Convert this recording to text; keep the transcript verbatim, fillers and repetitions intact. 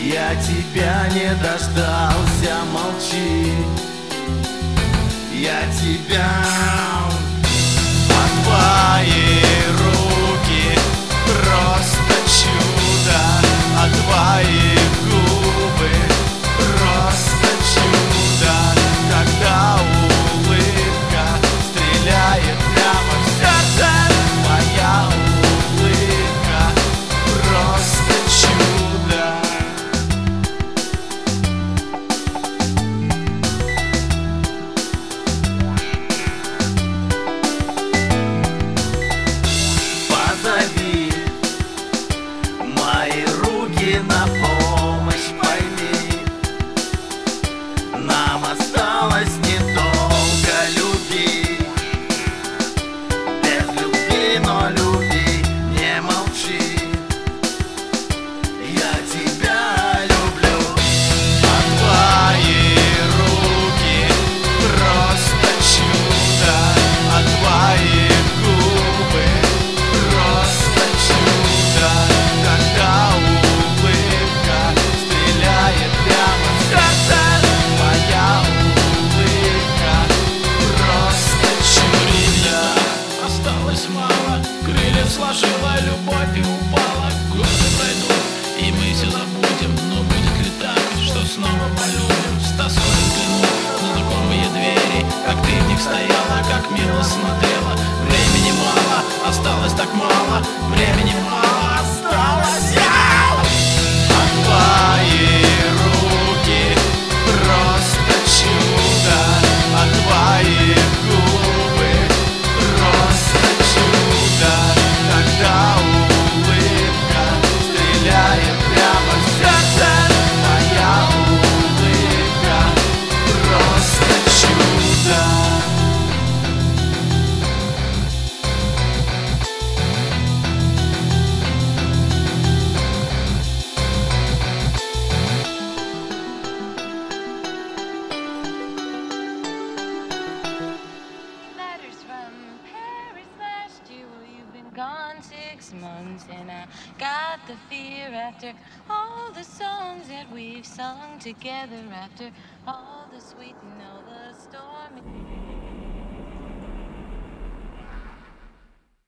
Я тебя не дождался, молчи. Я тебя, а твои руки просто чудо, а твои губы просто чудо, когда улыбка стреляет прямо в сердце. Моя улыбка просто чудо. Позови мои руки на помощь, пойми, нам осталось недолго любви. Без любви, но люби, не молчи. Я тебя люблю, а твои руки просто чудо, а твои губы просто чудо, когда улыбка стреляет прямо в сердце. Моя улыбка просто чудо. Осталось мало, крыльев сложила любовь и упала. Годы пройдут, и мы все забудем. Но будет ли так, что снова полюбим? С тоской взгляну на знакомые двери, как ты в них стояла, как мило смотрела. Времени мало, осталось так мало. Времени мало, осталось. А твои руки просто чудо, а твои губы просто чудо, когда улыбка стреляет прямо в сердце. Моя улыбка просто чудо. Letters from Paris last year. Well, you've been gone six months, and I got the fear after all the songs that we've sung together, after all the sweet and all the stormy.